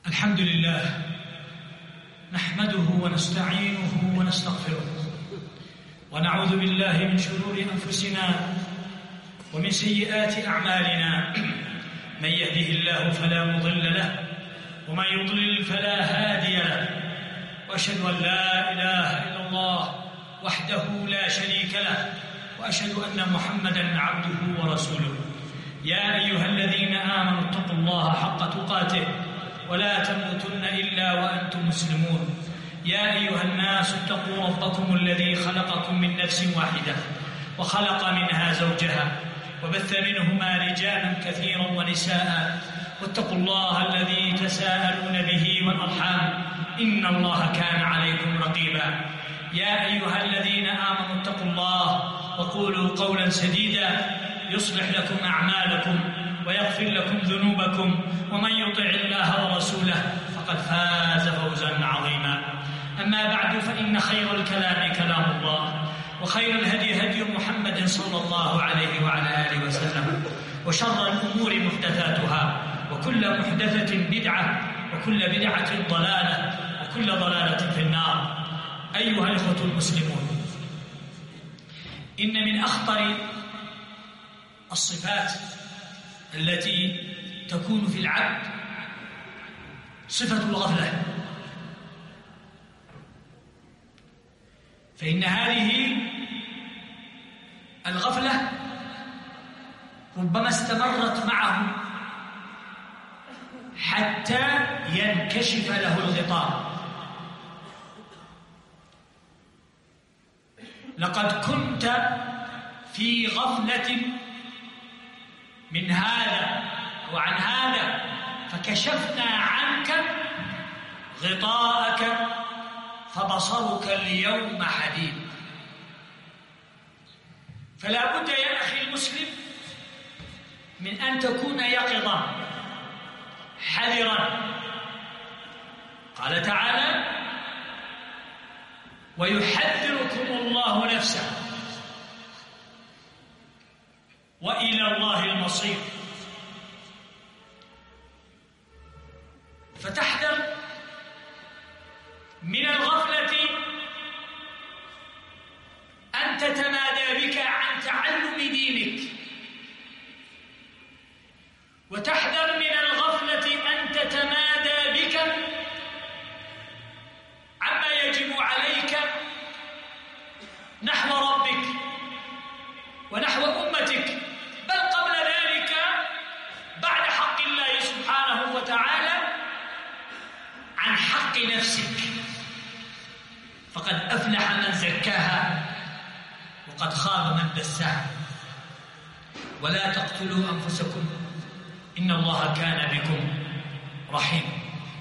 الحمد لله نحمده ونستعينه ونستغفره ونعوذ بالله من شرور أنفسنا ومن سيئات أعمالنا. من يهده الله فلا مضل له ومن يضلل فلا هادي له، وأشهد أن لا إله إلا الله وحده لا شريك له، وأشهد أن محمدًا عبده ورسوله. يا أيها الذين آمنوا اتقوا الله حق تقاته ولا تموتن إلا وأنتم مسلمون. يا أيها الناس اتقوا ربكم الذي خلقكم من نفس واحدة وخلق منها زوجها وبث منهما رجالا كثيرا ونساء، واتقوا الله الذي تساءلون به والأرحام إن الله كان عليكم رقيبا. يا أيها الذين آمنوا اتقوا الله وقولوا قولا سديدا يصلح لكم أعمالكم ويغفر لكم ذنوبكم، ومن يطع الله ورسوله فقد فاز فوزا عظيما. أما بعد، فإن خير الكلام كلام الله، وخير الهدي هدي محمد صلى الله عليه وعلى آله وسلم، وشر الأمور محدثاتها، وكل محدثة بدعة، وكل بدعة ضلالة، وكل ضلالة في النار. أيها الإخوة المسلمون، إن من أخطر الصفات التي تكون في العبد صفة الغفلة، فإن هذه الغفلة ربما استمرت معه حتى ينكشف له الغطاء. لقد كنت في غفلة من هذا وعن هذا فكشفنا عنك غطاءك فبصرك اليوم حديد. فلا بد يا أخي المسلم من أن تكون يقظا حذرا. قال تعالى: ويحذركم الله نفسه وإلى الله المصير. فتحذر من الغفلة أن تتمادى بك عن تعلم دينك، وتحذر من الغفلة أن تتمادى بك عما يجب عليك نحو ربك ونحو أمتك، بل قبل ذلك بعد حق الله سبحانه وتعالى عن حق نفسك. فقد أفلح من زكاها وقد خاب من دساها. ولا تقتلوا أنفسكم إن الله كان بكم رحيما.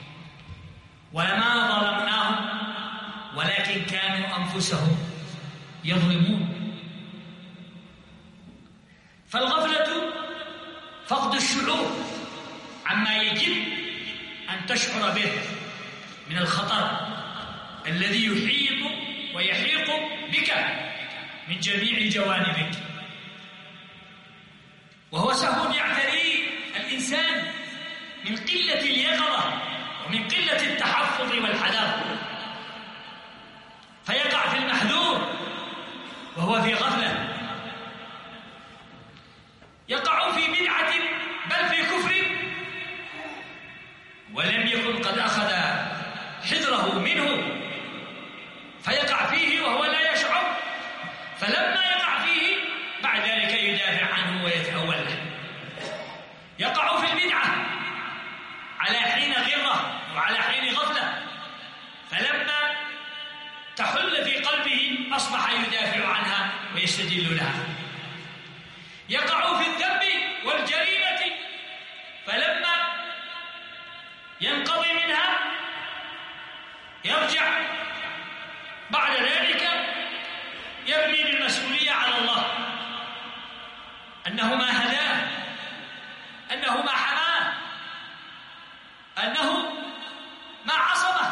وما ظلمناهم ولكن كانوا أنفسهم يظلمون. فالغفلة فقد الشعور عما يجب أن تشعر به من الخطر الذي يحيط ويحيق بك من جميع جوانبك، وهو سهو يعتريه الإنسان من قلة اليقظة ومن قلة التحفظ والحذر، فيقع في المحذور وهو في غفلة، يقع في بدعة بل في كفر ولم يكن قد أخذ حذره منه، فيقع فيه وهو لا يشعر. فلما يقع فيه بعد ذلك يدافع عنه ويتأول له. يقع في البدعة على حين غرة وعلى حين غفلة، فلما تحل في قلبه أصبح يدافع عنها ويستدل لها. يقع في الذنب والجريمة، فلما ينقضي منها يرجع بعد ذلك يرمي بالمسؤولية على الله، أنه ما هداه، أنه ما حماه، أنه ما عصمه.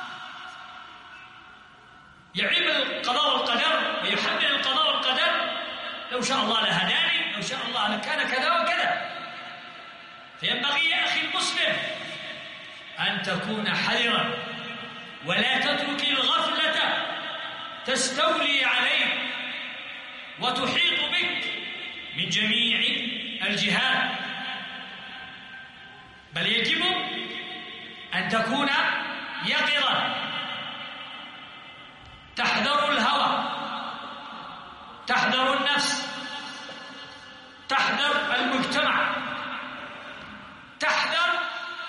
يعيب القضاء والقدر ويحمل القضاء والقدر: لو شاء الله لهداني، لو شاء الله لكان كذا وكذا. فينبغي يا أخي المسلم أن أن تكون حذرا ولا تترك الغفلة تستولي عليك وتحيط بك من جميع الجهات، بل يجب أن تكون يقظا، تحذر الهوى، تحذر النفس، تحذر المجتمع، تحذر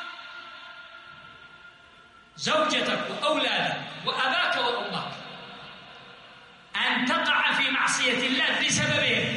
زوجتك وأولادك وأباك وأمك أن تقع في معصية الله بسببهم.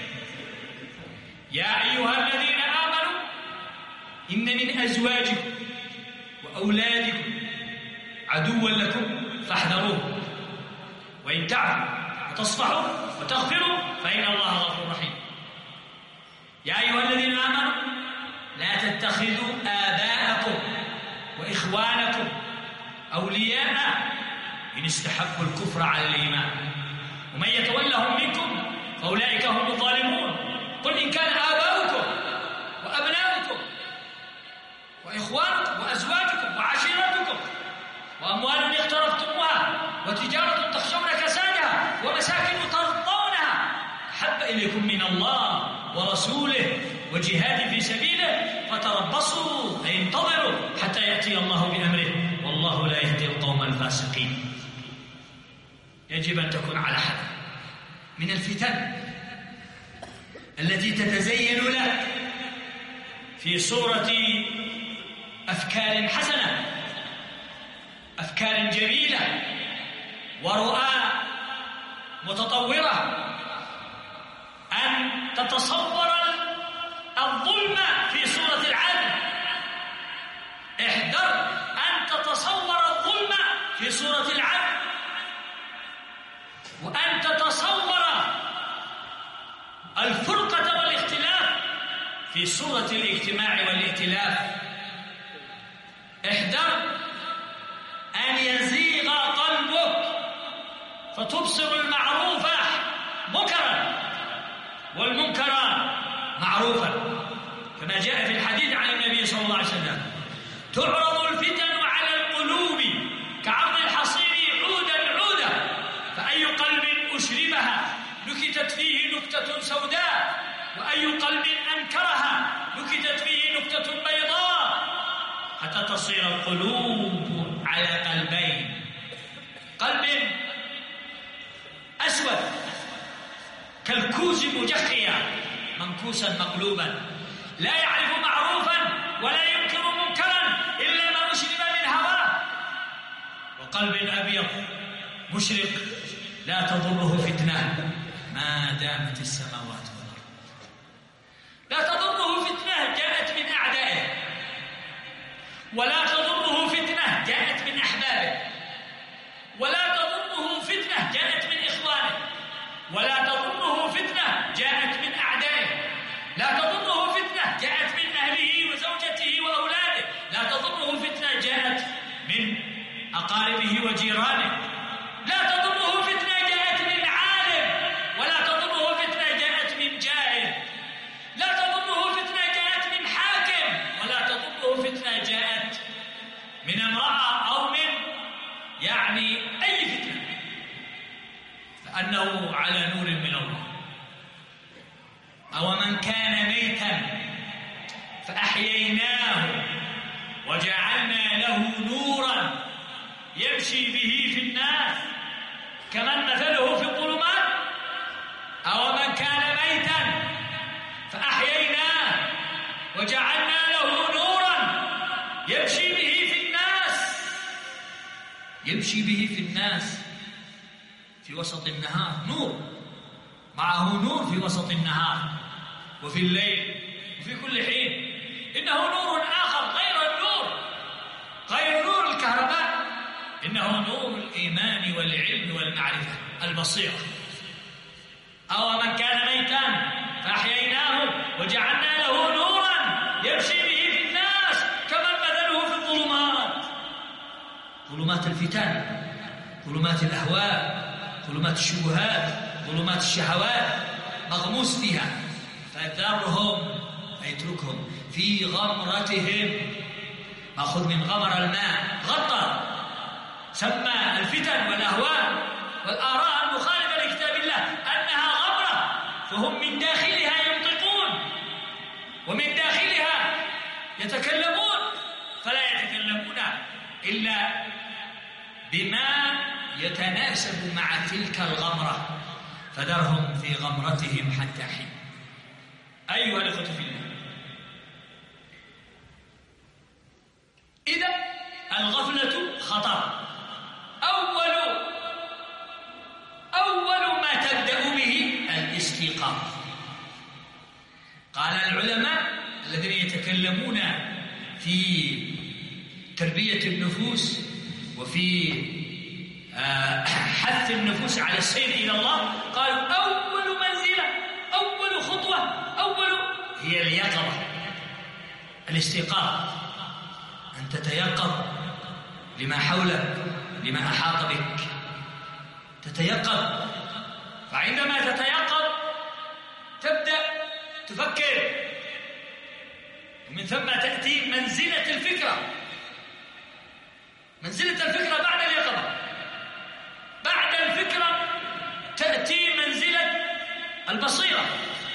يا أيها الذين آمنوا إن من أزواجكم وأولادكم عدوا لكم فاحذروه، وإن تعفوا وتصفحوا وتغفروا فإن الله غفور رحيم. يا أيها الذين آمنوا لا تتخذوا آباءكم وإخوانكم أولياء إن استحبوا الكفر على الإيمان ومن يتولهم منكم فأولئك هم الظالمون. قل إن كان آباؤكم وأبناؤكم وإخوانكم وأزواجكم وعشيرتكم وأموال اقترفتموها وتجارة تخشون كسادها ومساكن ترضونها أحب إليكم من الله ورسوله وجهاد في سبيله فتربصوا أي انتظروا حتى يأتي الله بأمره والله لا يهدي القوم الفاسقين. يجب أن تكون على حذر من الفتن التي تتزين لك في صورة أفكار حسنة، أفكار جميلة ورؤى متطورة، أن تتصور الظلم في صورة العدل. احذر أن تتصور الظلم في صورة العدل، وأن تتصور الفرقة والاختلاف في صورة الاجتماع والائتلاف. احذر أن يزيغ قلبك فتبصر المعروف منكرا والمنكر معروفا، كما جاء في الحديث عن النبي صلى الله عليه وسلم: تعرض الفتن على القلوب كعرض الحصير عودا عودا، فأي قلب أشربها نكتت فيه نكتة سوداء، وأي قلب أنكرها نكتت فيه نكتة بيضاء، حتى تصير القلوب على قلبين: قلب أسود كالكوز مجخيا منكوسا مقلوبا لا يعرف معروفا ولا ينكر منكرا إلا ما أشرب من هواه، وقلب أبيض مشرق لا تضره فتنة ما دامت السماوات والأرض. لا تضره فتنة جاءت من أعدائه، ولا تضره فتنة جاءت من أحبابه، ولا تضره فتنة جاءت من إخوانه، ولا تضره فتنة جاءت من أعدائه، لا تضره فتنة جاءت من أهله وزوجته وأولاده، لا تضره فتنة جاءت من أقاربه وجيرانه، لا تضره فتنة جاءت من عالم، ولا تضره فتنة جاءت من جاهل، لا تضره فتنة جاءت من حاكم، ولا تضره فتنة جاءت من امرأة أو من أي فتنة، فأنه على نور من الله. أو من كان ميتا فأحييناه وجعلنا له نورا يمشي به في الناس كمن مثله في الظلمات، أو من كان ميتا فأحييناه وجعلنا له نورا يمشي به في الناس، يمشي به في الناس في وسط النهار، نور معه نور في وسط النهار وفي الليل وفي كل حين. إنه نور آخر غير نور الكهرباء، إنه نور الإيمان والعلم والمعرفة البصيرة. أو من كان ميتا فأحييناه وجعلنا له نورا يمشي به في الناس كمن مثله في الظلمات، ظلمات الفتن، ظلمات الأهواء، ظلمات الشبهات، ظلمات الشهوات، مغموس فيها. فذرهم، اتركهم في غمرتهم مأخوذ من غمر الماء، غطى، سمى الفتن والأهواء والآراء المخالفة لكتاب الله أنها غمرة، فهم من داخلها ينطقون ومن داخلها يتكلمون، فلا يتكلمون إلا بما يتناسب مع تلك الغمرة، فذرهم في غمرتهم حتى حين. أيها الأخوة في الله، إذا الغفلة خطر. أول ما تبدأ به الاستيقاظ. قال العلماء الذين يتكلمون في تربية النفوس وفي حث النفوس على السير إلى الله، قالوا أول منزلة، أول خطوة، هي اليقظة، الاستيقاظ، أن تتيقظ لما حولك، لما أحاط بك، تتيقظ. فعندما تتيقظ تبدأ تفكر، ومن ثم تأتي منزلة الفكرة. منزلة الفكرة بعد اليقظة. بعد الفكرة تأتي منزلة البصيرة.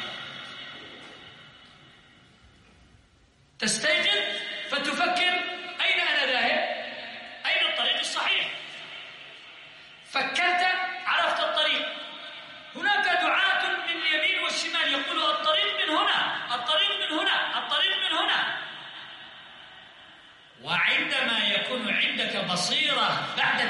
تستيقظ فتفكر أين أنا ذاهب؟ أين الطريق الصحيح؟ فكرت، عرفت الطريق. هناك دعاة من اليمين والشمال يقولوا الطريق من هنا، الطريق من هنا، الطريق من هنا. وعندما يكون عندك بصيرة بعد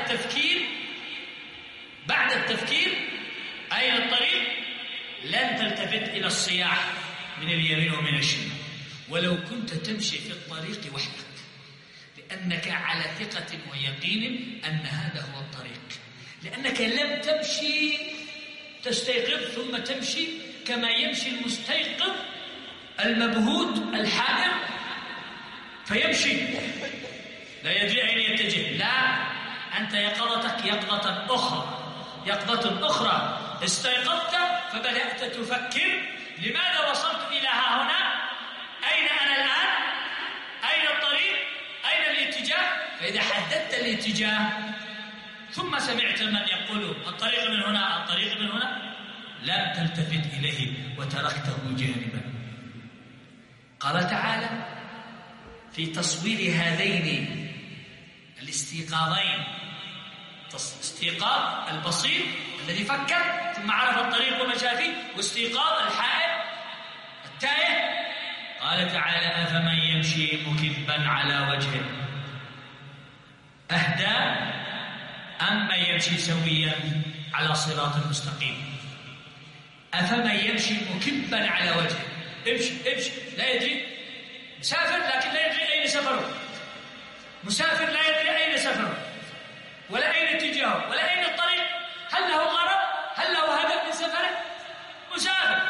التفكير أين الطريق، لن تلتفت إلى الصياح من اليمين ومن الشمال، ولو كنت تمشي في الطريق وحدك، لأنك على ثقة ويقين أن هذا هو الطريق، لأنك لم تمشي تستيقظ ثم تمشي كما يمشي المستيقظ المبهوت الحائر، فيمشي لا يدري أين يتجه. لا، أنت يقظتك يقظة أخرى. استيقظت فبدأت تفكر لماذا وصلت إلى ها هنا؟ أين أنا الآن؟ أين الطريق؟ أين الاتجاه؟ فإذا حددت الاتجاه ثم سمعت من يقول الطريق من هنا، الطريق من هنا، لم تلتفت إليه وتركته جانبا. قال تعالى في تصوير هذين الاستيقاظين، استيقاظ البصير الذي فكر ثم عرف الطريق ومشى فيه، واستيقاظ الحائر التائه. قال تعالى أفمن يمشي مكبا على وجهه أهدى أم من يمشي سويا على صراط مستقيم. أفمن يمشي مكبا على وجهه، امشي لا يدري، مسافر لكن لا يدري أين سفره، مسافر لا يدري أين سفره ولا أين اتجاهه ولا أين الطريق. هل له غرض؟ هل له هدف من سفره؟ مسافر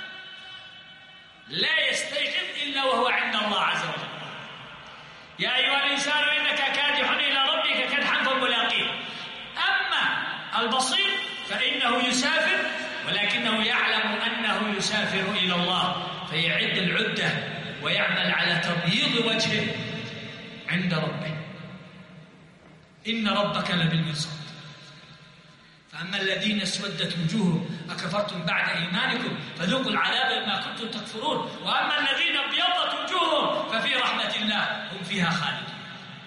لا يستيقظ إلا وهو عند الله عز وجل. يا أيها الإنسان إنك كادح إلى ربك كدحا فملاقيه. أما البصير فإنه يسافر، ولكنه يعلم أنه يسافر إلى الله، فيعد العدة ويعمل على تبييض وجهه عند ربه. إن ربك لبالمرصاد. فأما الذين اسودت وجوههم أكفرتم بعد إيمانكم فذوقوا العذاب بما كنتم تكفرون، وأما الذين ابيضت وجوههم ففي رحمة الله هم فيها خالدون.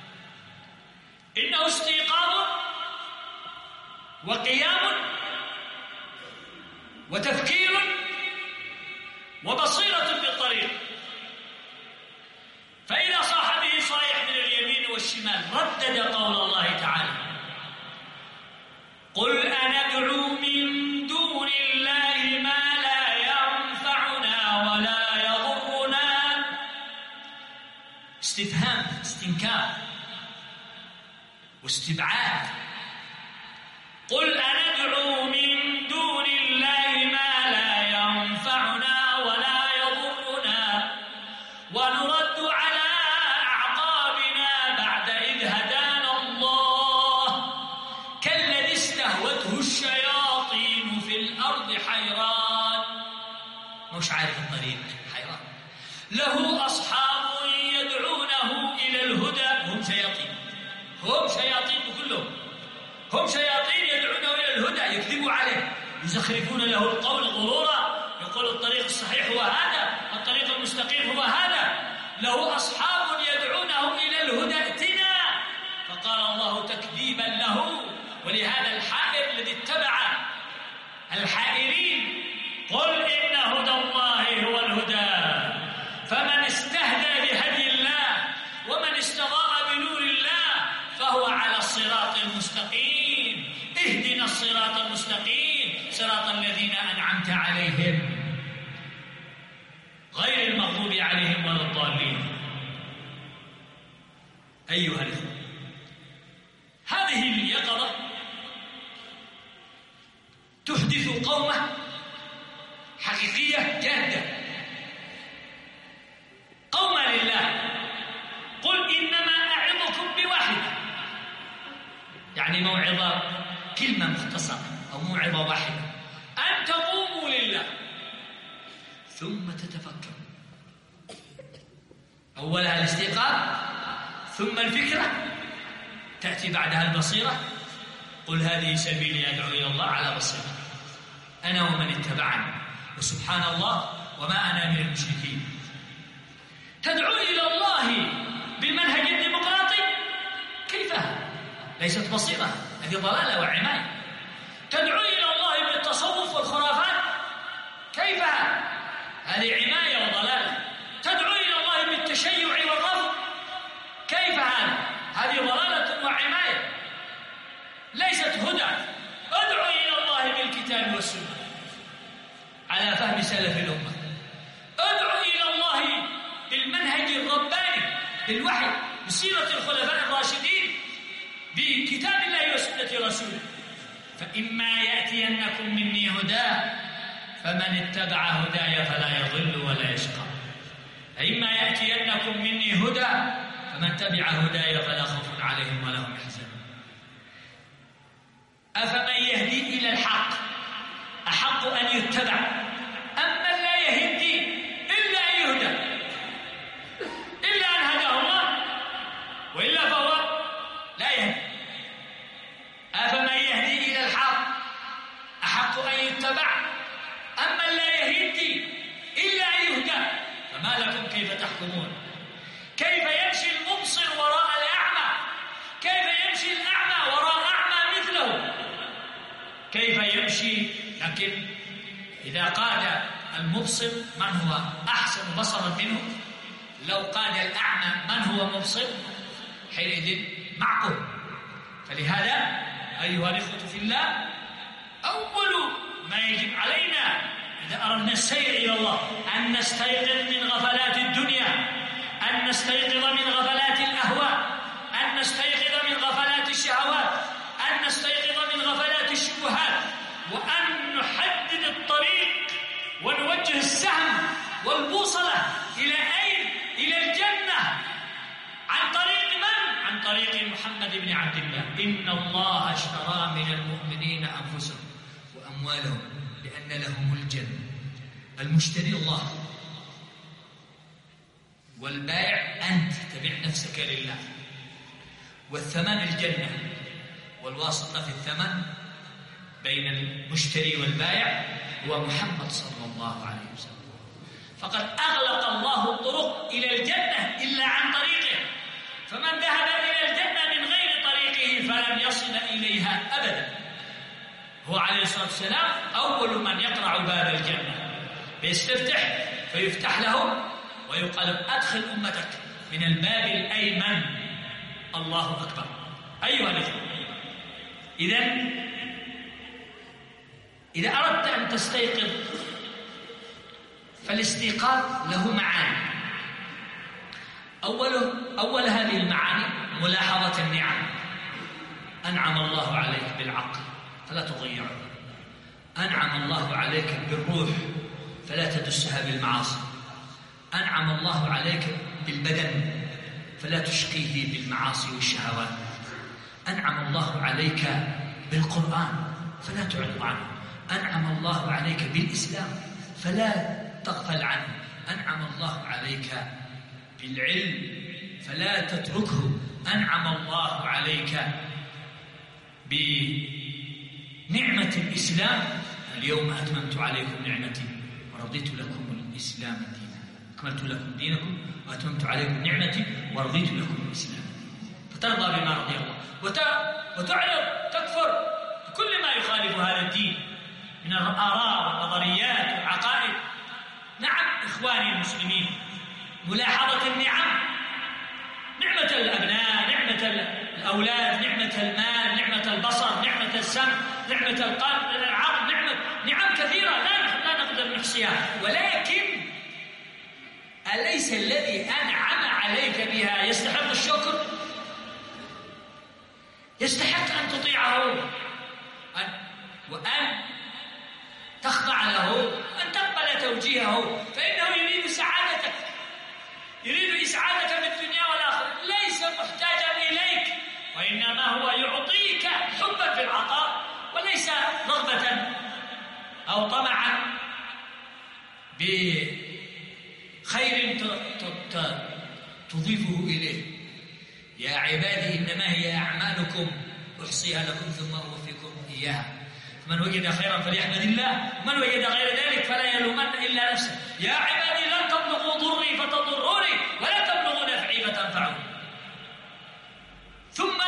إنه استيقاظ وقيام وتفكير وبصيرة بالطريق. فإذا صاح به صائح من اليمين والشمال ردد قول الله تعالى قل أندعو من دون الله ما لا ينفعنا ولا يضرنا. استفهام، استنكار واستبعاد. قل أندعو من دون الله ما لا ينفعنا ولا يضرنا ونرد على أعقابنا بعد إذ هدانا الله كالذي استهوته الشياطين في الأرض حيران، مش عارف الطريق، حيران، له أصحاب يدعونه إلى الهدى هم شياطين كلهم، هم شياطين يدعونه إلى الهدى، يكذبوا عليه، يزخرفون له القول غرورا، يقول الطريق الصحيح هو هذا، الطريق المستقيم هو هذا، له أصحاب يدعونه إلى الهدى ائتنا. فقال الله تكذيبا له ولهذا الحائر الذي اتبع الحائرين: قل إن هدى الله هو الهدى، فمن استهدى بهدي الله ومن استضاء بنور الله فهو على الصراط المستقيم. اهدنا الصراط المستقيم صراط الذين أنعمت عليهم غير المغضوب عليهم ولا الضالين. أيها الإخوة، هذه اليقظة تحدث قومة حقيقية جادة، قومة لله. قل إنما أعظكم بواحدة، يعني موعظة، كلمة مختصرة أو موعظة واحدة، أن تقوموا لله ثم تتفكروا. أولها الاستيقاظ، ثم الفكرة، تأتي بعدها البصيرة. قل هذه سبيلي أدعو إلى الله على بصيرة أنا ومن اتبعني وسبحان الله وما أنا من المشركين. تدعو إلى الله بالمنهج الديمقراطي، كيف؟ ليست بصيرة، هذه ضلالة وعماية. تدعو إلى الله بالتصوف والخرافات، كيف؟ هذه عماية وضلالة. تدعو إلى الله بالتشيع والرفض، كيف هذه ضلالة وعماية، ليست هدى. ادعو إلى الله بالكتاب والسنة على فهم سلف الأمة. ادعو إلى الله بالمنهج الرباني، بالوحي، بسيرة الخلفاء الراشدين، بكتاب الله وسنة رسوله. فإما يأتينكم مني هدى فمن اتبع هداي فلا يضل ولا يشقى. فإما يأتينكم مني هدى فمن تبع هداي فلا خوف عليهم ولا هم يحزنون. أفمن يهدي إلى الحق أحق أن يتبع أم من لا يهدي إلا أن يهدى، إلا أن هداه الله، وإلا فهو لا يهدي. أفمن يهدي إلى الحق أحق أن يتبع أم من لا يهدي إلا أن يهدى. فما لكم كيف تحكمون؟ كيف يمشي المبصر وراء الأعمى؟ كيف يمشي الأعمى وراء أعمى مثله؟ كيف يمشي؟ لكن إذا قاد المبصر من هو أحسن بصرا منه، لو قاد الأعمى من هو مبصر، حينئذ معقول. فلهذا أيها الإخوة في الله، أول ما يجب علينا إذا أردنا السير إلى الله أن نستيقظ من غفلات الدنيا، أن نستيقظ من غفلات الأهواء، أن نستيقظ من غفلات الشهوات، أن نستيقظ من غفلات الشبهات، وأن نحدد الطريق ونوجه السهم والبوصلة إلى أين؟ إلى الجنة. عن طريق من؟ عن طريق محمد بن عبد الله. إن الله اشترى من المؤمنين أنفسهم وأموالهم بأن لهم الجنة. المشتري الله، والبائع أنت، تبيع نفسك لله، والثمن الجنة، والواسطة في الثمن بين المشتري والبائع هو محمد صلى الله عليه وسلم. فقد أغلق الله الطرق إلى الجنة إلا عن طريقه، فمن ذهب إلى الجنة من غير طريقه فلن يصل إليها أبدا. هو عليه الصلاة والسلام أول من يقرع باب الجنة، فيستفتح فيفتح له ويقال أدخل أمتك من الباب الأيمن. الله أكبر. أيها الإخوة، إذا أردت أن تستيقظ فالاستيقاظ له معاني. أول هذه المعاني ملاحظة النعم. أنعم الله عليك بالعقل فلا تضيعه، أنعم الله عليك بالروح فلا تدسها بالمعاصي، أنعم الله عليك بالبدن فلا تشقيه بالمعاصي والشهوات، أنعم الله عليك بالقرآن فلا تعرض عنه، أنعم الله عليك بالإسلام فلا تغفل عنه، أنعم الله عليك بالعلم فلا تتركه، أنعم الله عليك بنعمة الإسلام، اليوم أتممت عليكم نعمتي ورضيت لكم الإسلام دينا، أكملت لكم دينكم وأتممت عليكم نعمتي ورضيت لكم الإسلام. فترضى بما رضي الله وتعرض تكفر بكل ما يخالف هذا الدين من الآراء والنظريات والعقائد. نعم إخواني المسلمين، ملاحظة النعم، نعمة الأبناء، نعمة الأولاد، نعمة المال، نعمة البصر، نعمة السمع، نعمة القلب، العقل، نعم كثيرة لا نقدر نحصيها، ولكن أليس الذي أنعم عليك بها يستحق الشكر؟ يستحق أن تطيعه وأن تخضع له، أن تقبل توجيهه، فإنه يريد سعادتك، يريد إسعادك في الدنيا والآخرة، ليس محتاجا إليك، وإنما هو يعطيك حبا في العطاء وليس رغبة أو طمعا بخير تضيفه إليه. يا عبادي إنما هي أعمالكم أحصيها لكم ثم أوفيكم إياها، فمن وجد خيرا فليحمد الله، ومن وجد غير ذلك فلا يلومن إلا نفسه. يا عبادي لن تبلغوا ضري فتضروني ولا تبلغوا نفعي فتنفعوني. ثم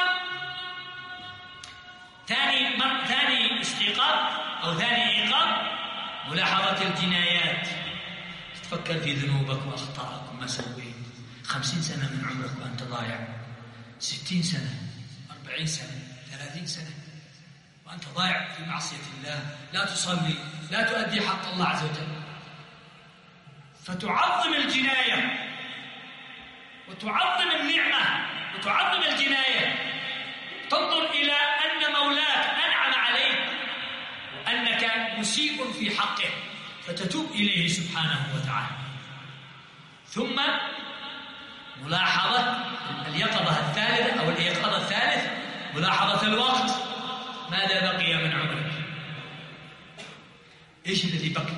ثاني استيقاظ أو ثاني إيقاظ ملاحظة الجنايات، تفكر في ذنوبك وأخطائك وما سويت. 50 سنة من عمرك وأنت ضايع، 60 سنة، 40 سنة، 30 سنة وأنت ضايع في معصية الله، لا تصلي، لا تؤدي حق الله عز وجل. فتعظم الجناية وتعظم النعمة وتعظم الجناية، تنظر إلى أن مولاك أنعم عليك وأنك مسيء في حقه، فتتوب إليه سبحانه وتعالى. ثم ملاحظة اليقظة الثالثة أو الإيقاظ الثالث، ملاحظة الوقت، ماذا بقي من عمرك؟ إيش الذي بقي؟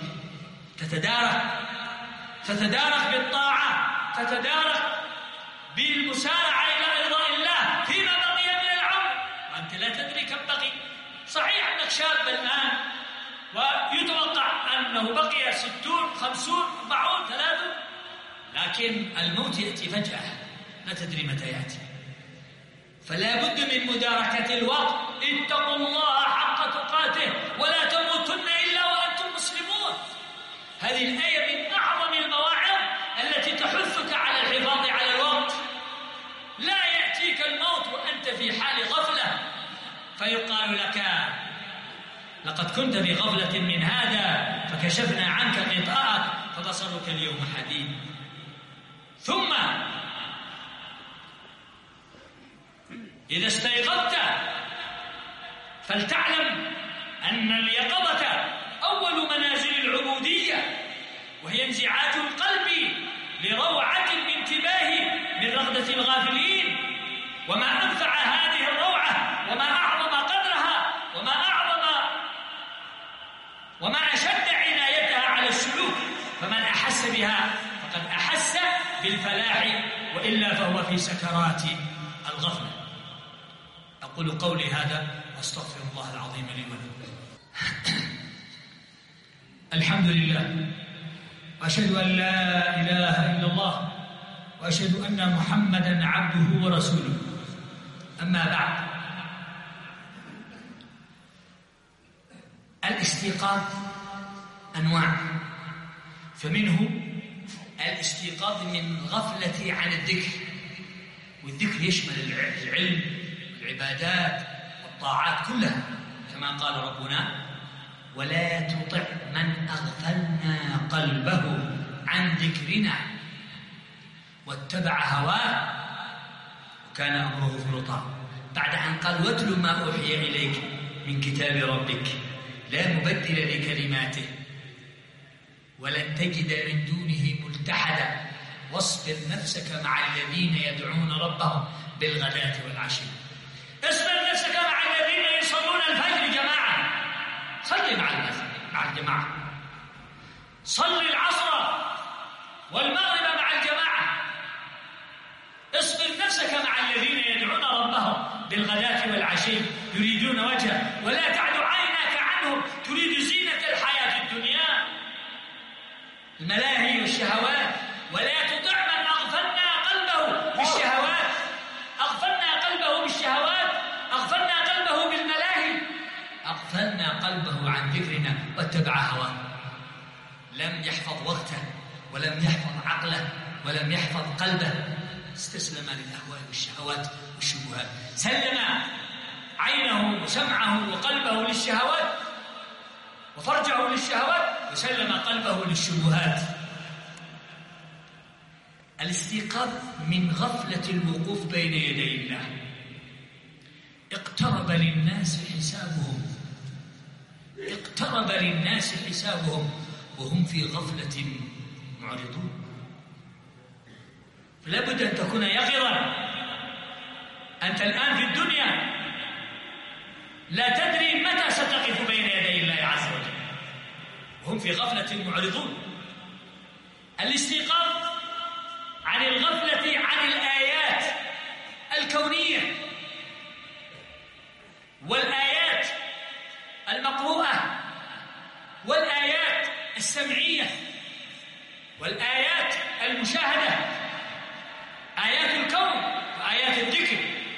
تتدارك بالطاعة، تتدارك بالمسارعة إلى رضا الله فيما بقي من العمر، وأنت لا تدري كم بقي. صحيح أنك شاب الآن ويتوقع أنه بقي 60 50 40 30، لكن الموت يأتي فجأة لا تدري متى يأتي، فلا بد من مداركة الوقت. اتقوا الله حق تقاته ولا تموتن إلا وأنتم مسلمون. هذه الآية من أعظم المواعظ التي تحثك على الحفاظ على الوقت. لا يأتيك الموت وأنت في حال غفلة فيقال لك لقد كنت في غفلة من هذا فكشفنا عنك غطاءك فبصرك اليوم حديد. ثم إذا استيقظت فلتعلم أن اليقظة أول منازل العبودية، وهي انزعاج القلب لروعة الانتباه من رغدة الغافلين. وما أنفع هذه الروعة وما أعظم قدرها وما أشد عنايتها على السلوك، فمن أحس بها فقد أحس بالفلاح، وإلا فهو في سكرات الغفلة. أقول قولي هذا وأستغفر الله العظيم لي ولكم. الحمد لله، وأشهد أن لا إله إلا الله، وأشهد أن محمدًا عبده ورسوله. أما بعد، الاستيقاظ أنواع، فمنه الاستيقاظ من غفلة عن الذكر، والذكر يشمل العلم والعبادات والطاعات كلها، كما قال ربنا: ولا تطع من أغفلنا قلبه عن ذكرنا واتبع هواه وكان أمره فرطا. بعد أن قال: واتل ما أوحي إليك من كتاب ربك لا مبدل لكلماته ولن تجد من دونه ملتحدا واصبر نفسك مع الذين يدعون ربهم بالغداة والعشي. اصبر نفسك مع الذين يصلون الفجر جماعة، صلي مع الجماعة، صلي العصر والمغرب مع الجماعة. اصبر نفسك نفسك مع الذين يدعون ربهم بالغداة والعشي يريدون وجهه ولا تعد عيناك عنهم تريد زينة الحياة الدنيا، الملاهي والشهوات. ولا تطع من أغفلنا قلبه بالشهوات، أغفلنا قلبه بالشهوات، أغفلنا قلبه بالملاهي، أغفلنا قلبه عن ذكرنا واتبع هواه. لم يحفظ وقته ولم يحفظ عقله ولم يحفظ قلبه، استسلم للأهواء والشهوات والشبهات، سلم عينه وسمعه وقلبه للشهوات وفرجه للشهوات وسلم قلبه للشبهات. الاستيقاظ من غفلة الوقوف بين يدي الله. اقترب للناس حسابهم، اقترب للناس حسابهم وهم في غفلة معرضون. فلا بد أن تكون يقظا. أنت الآن في الدنيا لا تدري متى ستقف بين يدي الله عز وجل وهم في غفلة معرضون. الاستيقاظ عن الغفلة عن الآيات الكونية والآيات المقروءة والآيات السمعية والآيات المشاهدة، آيات الكون وآيات الذكر.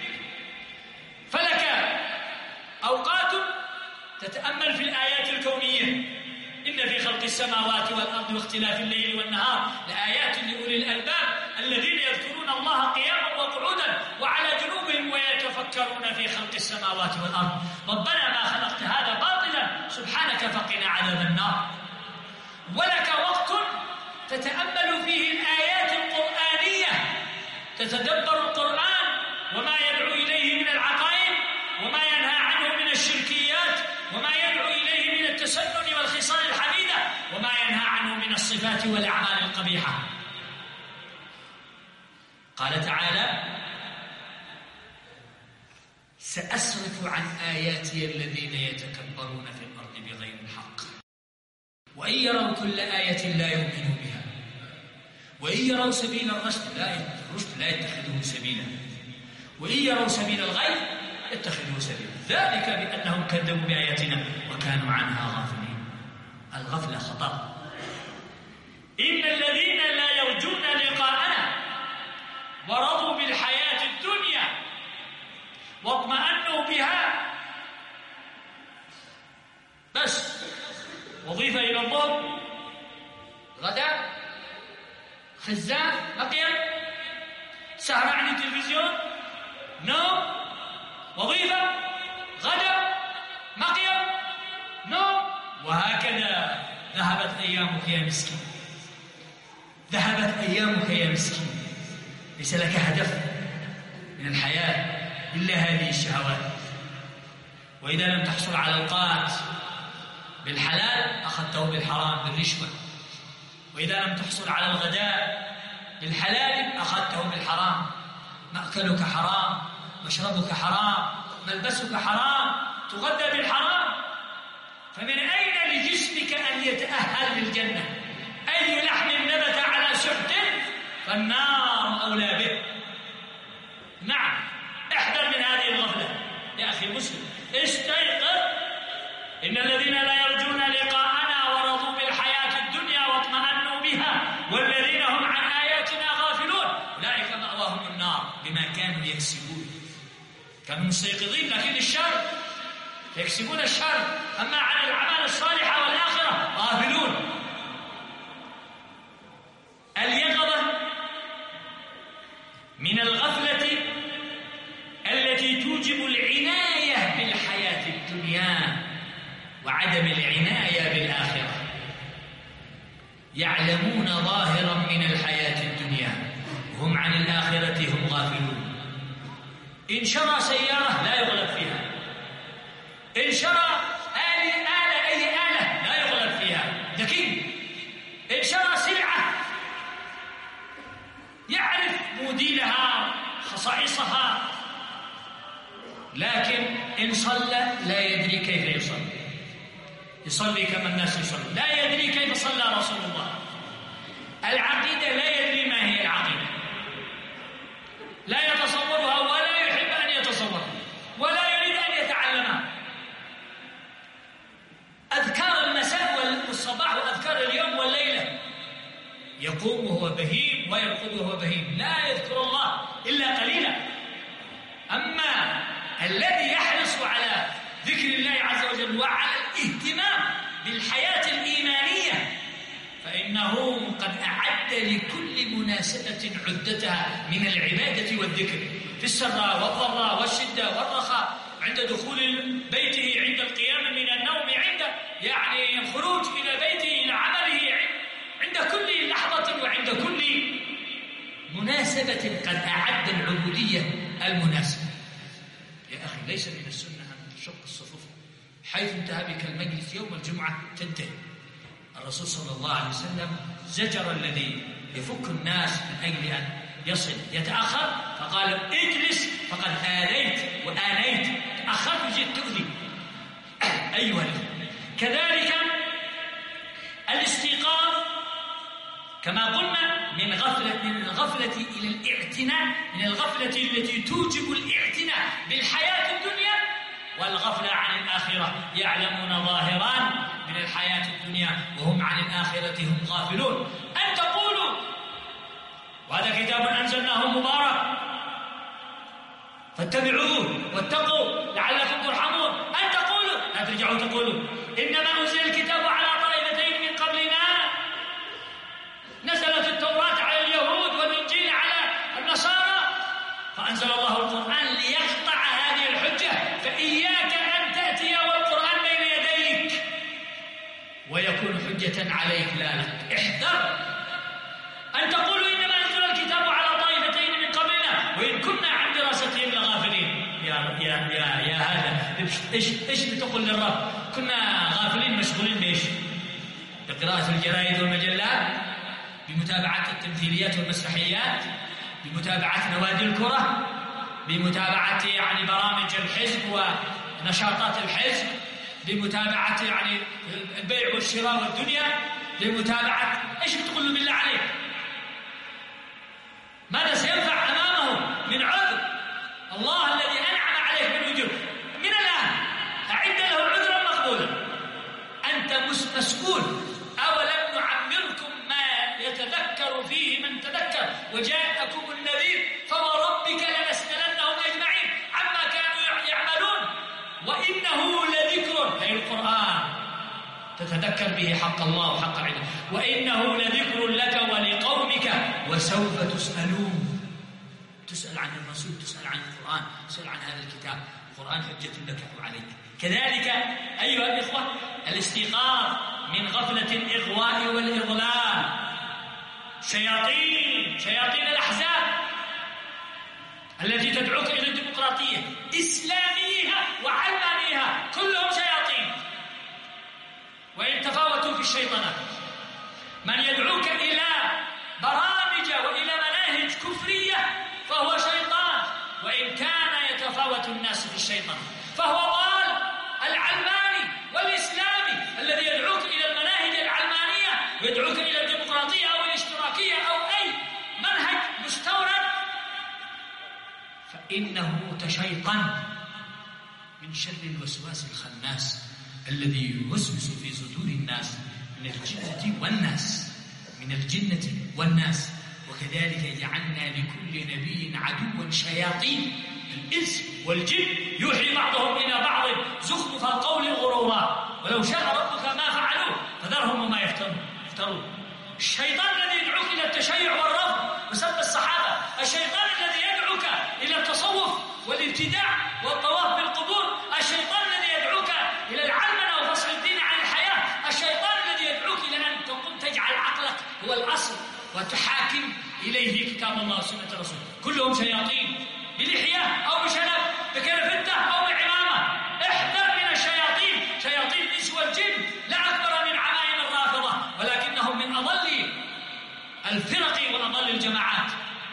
فلك أوقات تتأمل في الآيات الكونية، إن في خلق السماوات والأرض واختلاف الليل والنهار لآيات لأولي الألباب الذين يذكرون الله قياما وقعودا وعلى جنوبهم ويتفكرون في خلق السماوات والأرض ربنا ما خلقت هذا باطلا سبحانك فقنا عذاب النار. ولك وقت تتأمل فيه الآيات القرآنية، تتدبر القرآن وما يدعو إليه من العقائد وما ينهى عنه من الشركيات وما يدعو إليه من التسنن والخصال الحميدة وما ينهى عنه من الصفات والأعمال القبيحة. قال تعالى: سأصرف عن آياتي الذين يتكبرون في الأرض بغير الحق وإن يروا كل آية لا يؤمنوا بها وإن يروا سبيل الرشد لا يتخذوه سبيلا وإن يروا سبيل الغي يتخذوه سبيلا ذلك بأنهم كذبوا بآياتنا وكانوا عنها غافلين. الغفلة خطأ. إن الذين لا يرجون لقاءنا ورضوا بالحياة الدنيا واطمأنوا بها بس وظيفة إلى الظهر، غداء، خزان، مقيم، سهرة عن التلفزيون، نوم، وظيفة، غداء، مقيم، نوم، وهكذا ذهبت أيامك يا مسكين، ذهبت أيامك يا مسكين. ليس لك هدف من الحياة إلا هذه الشهوات. وإذا لم تحصل على القات بالحلال أخذته بالحرام بالرشوة، وإذا لم تحصل على الغداء بالحلال أخذته بالحرام. مأكلك حرام، مشربك حرام، ملبسك حرام، تغذى بالحرام. فمن أين لجسمك أن يتأهل للجنة؟ أي لحم نبت على سحت فالنار أولى به. نعم، احذر من هذه الغفلة يا أخي المسلم، استيقظ. إن الذين لا يرجون لقاءنا ورضوا بالحياة الدنيا واطمأنوا بها والذين هم عن آياتنا غافلون أولئك مأواهم النار بما كانوا يكسبون. كانوا مستيقظين لكن الشر، يكسبون الشر، أما عن الأعمال الصالحة والآخرة غافلون. اليقظة من الغفلة التي توجب العناية بالحياة الدنيا وعدم العناية بالآخرة. يعلمون ظاهرا من الحياة الدنيا وهم عن الآخرة هم غافلون. إن شرى سيارة لا يغلب فيها، إن شرى أي آلة لا يغلب فيها، ذكي. إن شرى سلعة يعرف موديلها خصائصها، لكن إن صلى لا يدري كيف يصلي، يصلي كما الناس يصلي، لا يدري كيف صلى رسول الله. العقيدة لا يدري ما هي العقيدة، لا يتصور الذي يحرص على ذكر الله عز وجل وعلى الاهتمام بالحياة الإيمانية فإنه قد أعد لكل مناسبة عدتها من العبادة والذكر في السراء والضراء والشدة والرخاء، عند دخول بيته، عند القيام من النوم، عند يعني الخروج إلى بيته إلى عمله، عند كل لحظة وعند كل مناسبة قد أعد العبودية المناسبة. يا أخي ليس من السنة أن تشق الصفوف حيث انتهى بك المجلس يوم الجمعة تنتهي. الرسول صلى الله عليه وسلم زجر الذي يفك الناس من أجل أن يصل يتأخر فقال اجلس فقد آذيت وآنيت، تأخرت وجئت تؤذي. أيها الأخوة كذلك الاستيقاظ كما قلنا من الغفلة إلى الاعتناء، من الغفلة التي توجب الاعتناء بالحياة الدنيا والغفلة عن الآخرة. يعلمون ظاهرا من الحياة الدنيا وهم عن الآخرة هم غافلون. أن تقولوا وهذا كتاب أنزلناه مبارك فاتبعوه واتقوا لعلكم ترحمون. أن تقولوا لا ترجعوا تقولوا إنما أنزل الكتاب على طائفتين من قبلنا، نزلت التوراة على اليهود والإنجيل على النصارى، فأنزل الله القرآن ليقطع هذه الحجة، فإياك أن تأتي والقرآن بين يديك ويكون حجة عليك لا لك. احذر أن تقولوا إنما أنزل الكتاب على طائفتين من قبلنا وإن كنا عن دراستهم لغافلين. يا هذا إيش بتقول للرب؟ كنا غافلين مشغولين بإيش؟ بقراءة الجرائد والمجلات، بمتابعة التمثيليات والمسرحيات، بمتابعة نوادي الكرة، بمتابعة يعني برامج الحزب ونشاطات الحزب، بمتابعة يعني البيع والشراء والدنيا، بمتابعة إيش بتقول له بالله عليك؟ ماذا سينفع أمامه من عذر؟ الله الذي أنعم عليه بالوجوه من الآن أعد له عذرا مقبولا. أنت مسؤول. أولم نعمركم ما يتذكر فيه من تذكر وجاءكم النذير فوربك لنسألنهم أجمعين عما كانوا يعملون وإنه لذكر، أي القرآن تتذكر به حق الله وحق عباده، وإنه لذكر لك ولقومك وسوف تسألون. تسأل عن الرسول، تسأل عن القرآن، تسأل عن هذا الكتاب. القرآن حجة لك وعليك. كذلك أيها الإخوة الاستيقاظ من غفلة الإغواء والإضلال. شياطين الأحزاب التي تدعوك إلى الديمقراطية إسلاميها وعلمانيها كلهم شياطين وإن تفاوتوا في الشيطنة. من يدعوك إلى برامج وإلى مناهج كفرية فهو شيطان وإن كان يتفاوت الناس في الشيطنة، فهو ضال. العلماني والإسلامي الذي يدعوك إلى المناهج العلمانية ويدعوك إلى الديمقراطية أو الاشتراكية أو أي منهج مستورد فإنه تشيطن من شر الوسواس الخناس الذي يوسوس في صدور الناس من الجنة والناس. وكذلك جعلنا لكل نبي عدوا شياطين الإنس والجن يوحي بعضهم إلى بعض زخرف القول غرورا ولو شاء ربك ما فعلوه فذرهم وما يفترون. الشيطان الذي يدعوك إلى التشيع والرفض وسب الصحابة، الشيطان الذي يدعوك إلى التصوف والابتداع والطواف بالقبور، الشيطان الذي يدعوك إلى العلمنة وفصل الدين عن الحياة، الشيطان الذي يدعوك إلى أن تجعل عقلك هو الأصل وتحاكم إليه كتاب الله وسنة الرسول. كلهم شياطين بلحية أو بشنب بكرفتة أو بعمامة. احذر من الشياطين، شياطين الإنس والجن لا أكبر من عمائم الرافضة ولكنهم من أضل الفرق وأضل الجماعات.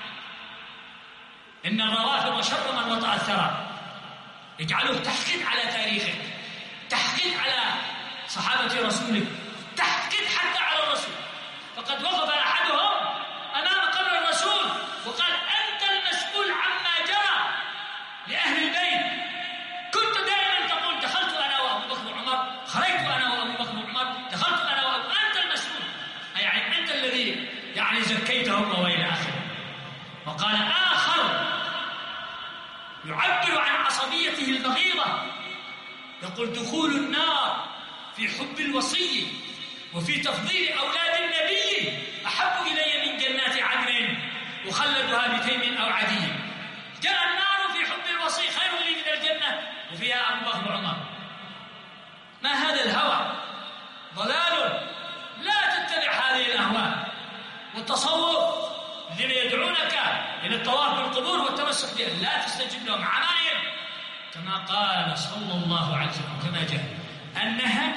إن الروافض شر من وطأ الثرى. اجعلوه تحقد على تاريخك، تحقد على صحابة رسولك، تحقد حتى على الرسول. فقد وقف أحدهم أمام قبر الرسول وقال أنت المسؤول عما جرى لأهل البيت. كنت دائما تقول دخلت أنا وأبو بكر وعمر، خرجت أنا وأبو بكر وعمر، دخلت أنا وأبو، أنت المسؤول، يعني أنت الذي يعني زكيتهم وإلى آخره. وقال آخر يعبر عن عصبيته عصبيته البغيضة. يقول دخول النار في حب الوصي وفي تفضيل أولاد النبي أحب إلي من جنات عدن أخلدها بتيم أو عدي. جاء النار في حب الوصي خير لي من الجنة وفيها أبو بكر وعمر. ما هذا الهوى؟ ضلال. لا تتبع هذه الأهواء والتصوف الذين يدعونك إلى الطواف بالقبور والتمسك بها. لا تستجب لهم عمايل، كما قال صلى الله عليه وسلم كما جاء أنها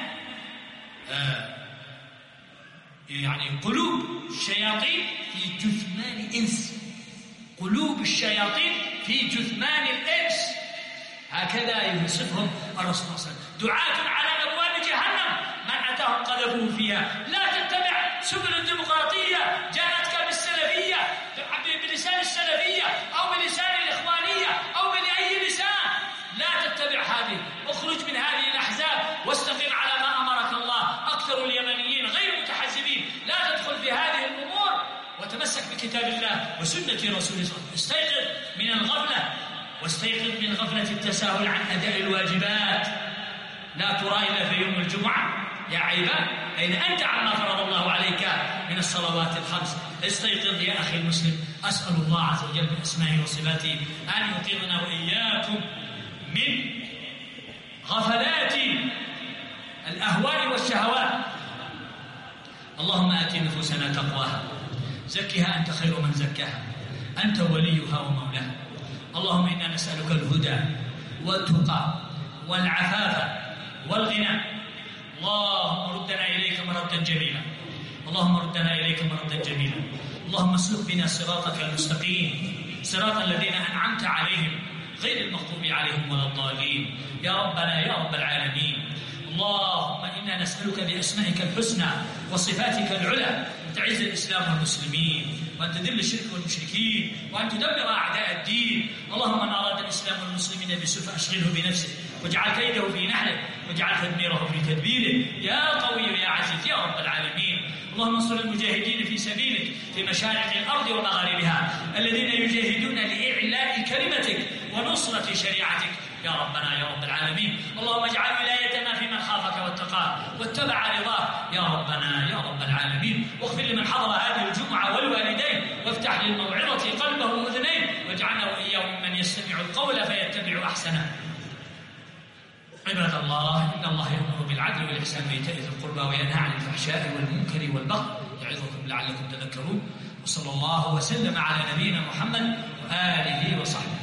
يعني قلوب الشياطين في جثمان إنس. قلوب الشياطين في جثمان الإنس، هكذا يوصفهم الرسول صلى الله عليه وسلم. دعاة على أبواب جهنم من أتاهم قذفوه فيها. لا تتبع سبل الديمقراطية جاءتك بالسلفية بلسان السلفية أو بلسان الإخوانية أو بأي لسان. لا تتبع هذه، اخرج من هذه الأحزاب واستقم على ما أمرك الله. أكثر اليمنيين غير متحزبين. لا تدخل في هذه الأمور وتمسك بكتاب الله وسنة رسوله صلى الله عليه وسلم. استيقظ من الغفلة واستيقظ من غفلة التساهل عن أداء الواجبات. لا ترى إلا في يوم الجمعة يا عباد، أين أنت عما فرض الله عليك من الصلوات الخمس؟ استيقظ يا أخي المسلم. أسأل الله عز وجل بأسمائه وصفاته أن يقيمنا وإياكم من غفلات الأهواء والشهوات. اللهم آت نفوسنا تقواها زكها أنت خير من زكاها أنت وليها ومولاها. اللهم إنا نسألك الهدى والتقى والعفاف والغنى. اللهم ردنا إليك مردا جميلا. اللهم ردنا إليك مردا جميلا. اللهم اسلك بنا صراطك المستقيم، صراط الذين أنعمت عليهم غير المغضوب عليهم ولا الضالين. يا ربنا يا رب العالمين، اللهم إنا نسألك بأسمائك الحسنى وصفاتك العلى أن تعز الإسلام والمسلمين وأن تذل الشرك والمشركين وأن تدمر أعداء الدين. اللهم من أراد الإسلام والمسلمين بسوء فأشغله بنفسه واجعل كيده في نحله واجعل تدميره في تدبيره يا قوي يا عزيز يا رب العالمين. اللهم انصر المجاهدين في سبيلك في مشارق الأرض ومغاربها الذين يجاهدون لإعلاء كلمتك ونصرة شريعتك يا ربنا يا رب العالمين. اللهم اجعل ولايتنا في من خافك واتقاك واتبع رضاك يا ربنا يا رب العالمين. واغفر لمن حضر هذه الجمعة والوالدين وافتح للموعظة قلبه وأذنيه واجعلنا وإياهم من يستمع القول فيتبع أحسنه. عباد الله، إن الله يأمر بالعدل والإحسان وإيتاء ذي القربى وينهى عن الفحشاء والمنكر والبغي يعظكم لعلكم تذكرون. وصلى الله وسلم على نبينا محمد وآله وصحبه.